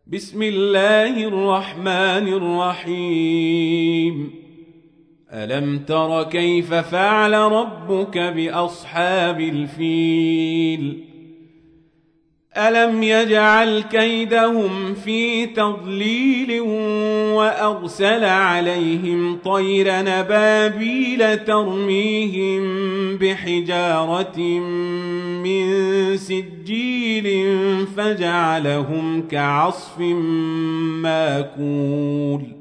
بسم الله الرحمن الرحيم ألم تر كيف فعل ربك بأصحاب الفيل ألم يجعل كيدهم في تضليل وأرسل عليهم طير نبابيل ترميهم بحجارة من سجيل فجعلهم كعصف ماكول